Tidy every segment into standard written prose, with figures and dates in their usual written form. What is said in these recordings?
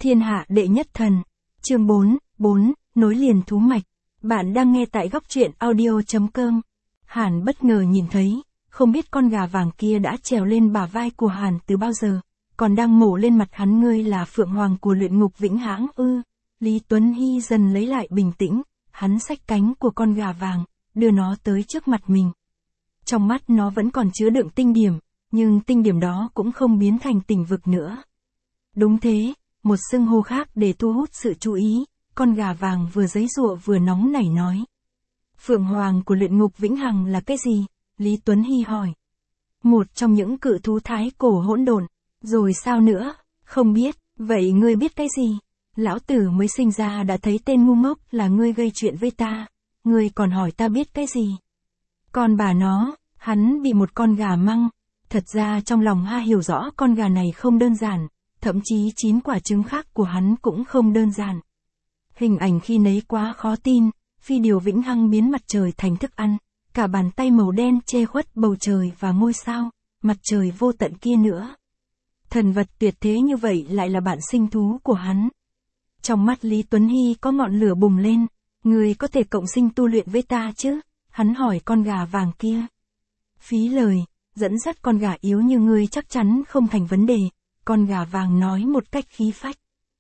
Thiên hạ đệ nhất thần. Chương 4, nối liền thú mạch. Bạn đang nghe tại góc truyện audio.com. Hàn bất ngờ nhìn thấy, không biết con gà vàng kia đã trèo lên bả vai của Hàn từ bao giờ, còn đang mổ lên mặt hắn. Ngươi là Phượng Hoàng của luyện ngục Vĩnh Hãng ư? Lý Tuấn Hy dần lấy lại bình tĩnh, hắn xách cánh của con gà vàng, đưa nó tới trước mặt mình. Trong mắt nó vẫn còn chứa đựng tinh điểm, nhưng tinh điểm đó cũng không biến thành tỉnh vực nữa. Đúng thế, một xưng hô khác để thu hút sự chú ý, con gà vàng vừa giãy giụa vừa nóng nảy nói. Phượng Hoàng của luyện ngục Vĩnh Hằng là cái gì? Lý Tuấn Hy hỏi. Một trong những cự thú thái cổ hỗn độn. Rồi sao nữa? Không biết, vậy ngươi biết cái gì? Lão tử mới sinh ra đã thấy tên ngu ngốc là ngươi gây chuyện với ta, ngươi còn hỏi ta biết cái gì? Còn bà nó, hắn bị một con gà măng. Thật ra trong lòng hiểu rõ con gà này không đơn giản, thậm chí 9 quả trứng khác của hắn cũng không đơn giản. Hình ảnh khi nấy quá khó tin, phi điều Vĩnh Hằng biến mặt trời thành thức ăn, cả bàn tay màu đen che khuất bầu trời và ngôi sao, mặt trời vô tận kia nữa. Thần vật tuyệt thế như vậy lại là bạn sinh thú của hắn. Trong mắt Lý Tuấn Hy có ngọn lửa bùng lên, ngươi có thể cộng sinh tu luyện với ta chứ? Hắn hỏi con gà vàng kia. Phí lời, dẫn dắt con gà yếu như ngươi chắc chắn không thành vấn đề, con gà vàng nói một cách khí phách.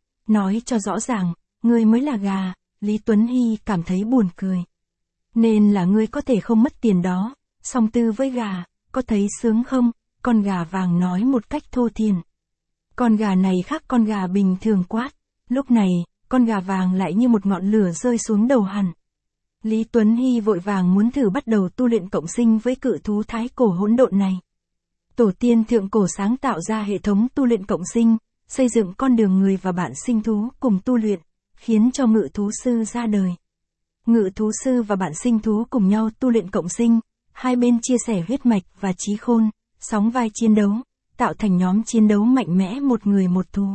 Nói cho rõ ràng, ngươi mới là gà. Lý Tuấn Hy cảm thấy buồn cười. Nên là ngươi có thể không mất tiền đó, song tư với gà, có thấy sướng không? Con gà vàng nói một cách thô thiển. Con gà này khác con gà bình thường quát. Lúc này, con gà vàng lại như một ngọn lửa rơi xuống đầu hẳn. Lý Tuấn Hy vội vàng muốn thử bắt đầu tu luyện cộng sinh với cự thú thái cổ hỗn độn này. Tổ tiên thượng cổ sáng tạo ra hệ thống tu luyện cộng sinh, xây dựng con đường người và bạn sinh thú cùng tu luyện, khiến cho ngự thú sư ra đời. Ngự thú sư và bạn sinh thú cùng nhau tu luyện cộng sinh, hai bên chia sẻ huyết mạch và trí khôn, sóng vai chiến đấu, tạo thành nhóm chiến đấu mạnh mẽ một người một thú.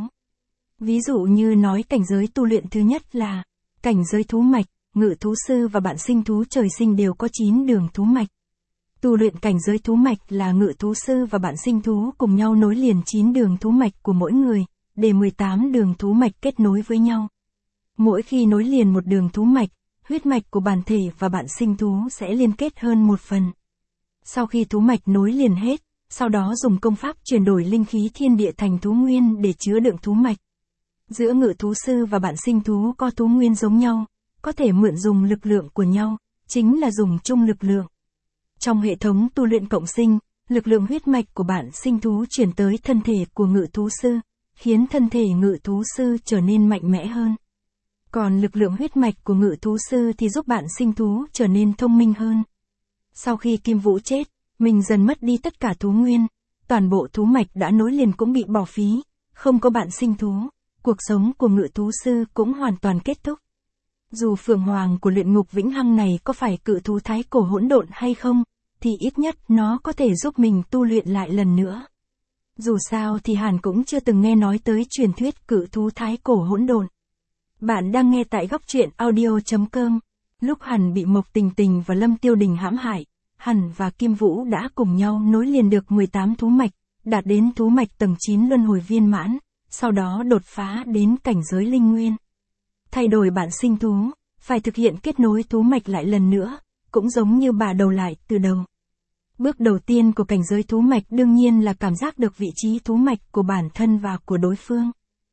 Ví dụ như nói cảnh giới tu luyện thứ nhất là cảnh giới thú mạch, ngự thú sư và bạn sinh thú trời sinh đều có 9 đường thú mạch. Tu luyện cảnh giới thú mạch là ngự thú sư và bạn sinh thú cùng nhau nối liền 9 đường thú mạch của mỗi người, để 18 đường thú mạch kết nối với nhau. Mỗi khi nối liền một đường thú mạch, huyết mạch của bản thể và bạn sinh thú sẽ liên kết hơn một phần. Sau khi thú mạch nối liền hết, sau đó dùng công pháp chuyển đổi linh khí thiên địa thành thú nguyên để chứa đựng thú mạch. Giữa ngự thú sư và bạn sinh thú có thú nguyên giống nhau, có thể mượn dùng lực lượng của nhau, chính là dùng chung lực lượng. Trong hệ thống tu luyện cộng sinh, lực lượng huyết mạch của bạn sinh thú chuyển tới thân thể của ngự thú sư, khiến thân thể ngự thú sư trở nên mạnh mẽ hơn. Còn lực lượng huyết mạch của ngự thú sư thì giúp bạn sinh thú trở nên thông minh hơn. Sau khi Kim Vũ chết, mình dần mất đi tất cả thú nguyên, toàn bộ thú mạch đã nối liền cũng bị bỏ phí, không có bạn sinh thú, cuộc sống của ngự thú sư cũng hoàn toàn kết thúc. Dù Phượng Hoàng của luyện ngục Vĩnh Hằng này có phải cự thú thái cổ hỗn độn hay không, thì ít nhất nó có thể giúp mình tu luyện lại lần nữa. Dù sao thì Hàn cũng chưa từng nghe nói tới truyền thuyết cự thú thái cổ hỗn độn. Bạn đang nghe tại góc truyện audio.com. Lúc Hàn bị Mộc Tình Tình và Lâm Tiêu Đình hãm hại, Hàn và Kim Vũ đã cùng nhau nối liền được 18 thú mạch, đạt đến thú mạch tầng 9 luân hồi viên mãn, sau đó đột phá đến cảnh giới linh nguyên. Thay đổi bản sinh thú, phải thực hiện kết nối thú mạch lại lần nữa, cũng giống như bà đầu lại từ đầu. Bước đầu tiên của cảnh giới thú mạch đương nhiên là cảm giác được vị trí thú mạch của bản thân và của đối phương.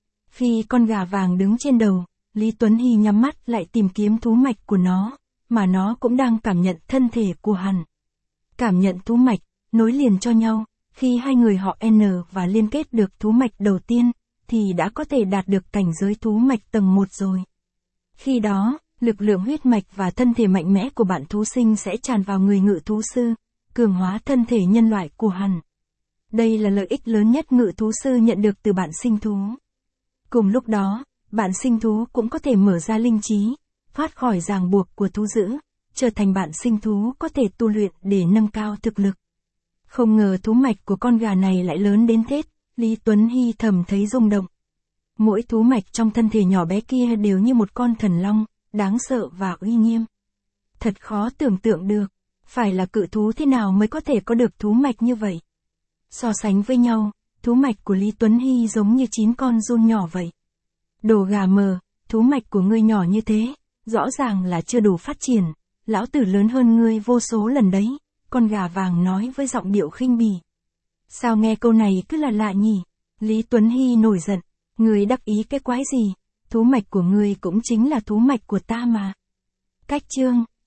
Khi con gà vàng đứng trên đầu, Lý Tuấn Hy nhắm mắt lại tìm kiếm thú mạch của nó, mà nó cũng đang cảm nhận thân thể của Hàn. Cảm nhận thú mạch, nối liền cho nhau, khi hai người họ N và liên kết được thú mạch đầu tiên, thì đã có thể đạt được cảnh giới thú mạch tầng 1 rồi. Khi đó, lực lượng huyết mạch và thân thể mạnh mẽ của bạn thú sinh sẽ tràn vào người ngự thú sư, cường hóa thân thể nhân loại của Hàn. Đây là lợi ích lớn nhất ngự thú sư nhận được từ bạn sinh thú. Cùng lúc đó, bạn sinh thú cũng có thể mở ra linh trí, thoát khỏi ràng buộc của thú dữ, trở thành bạn sinh thú có thể tu luyện để nâng cao thực lực. Không ngờ thú mạch của con gà này lại lớn đến thế, Lý Tuấn Hy thầm thấy rung động. Mỗi thú mạch trong thân thể nhỏ bé kia đều như một con thần long, đáng sợ và uy nghiêm. Thật khó tưởng tượng được, phải là cự thú thế nào mới có thể có được thú mạch như vậy. So sánh với nhau, thú mạch của Lý Tuấn Hy giống như 9 con giun nhỏ vậy. Đồ gà mờ, thú mạch của ngươi nhỏ như thế, rõ ràng là chưa đủ phát triển, lão tử lớn hơn ngươi vô số lần đấy, con gà vàng nói với giọng điệu khinh bỉ. Sao nghe câu này cứ là lạ nhỉ? Lý Tuấn Hy nổi giận, ngươi đắc ý cái quái gì? Thú mạch của ngươi cũng chính là thú mạch của ta mà. Cách chương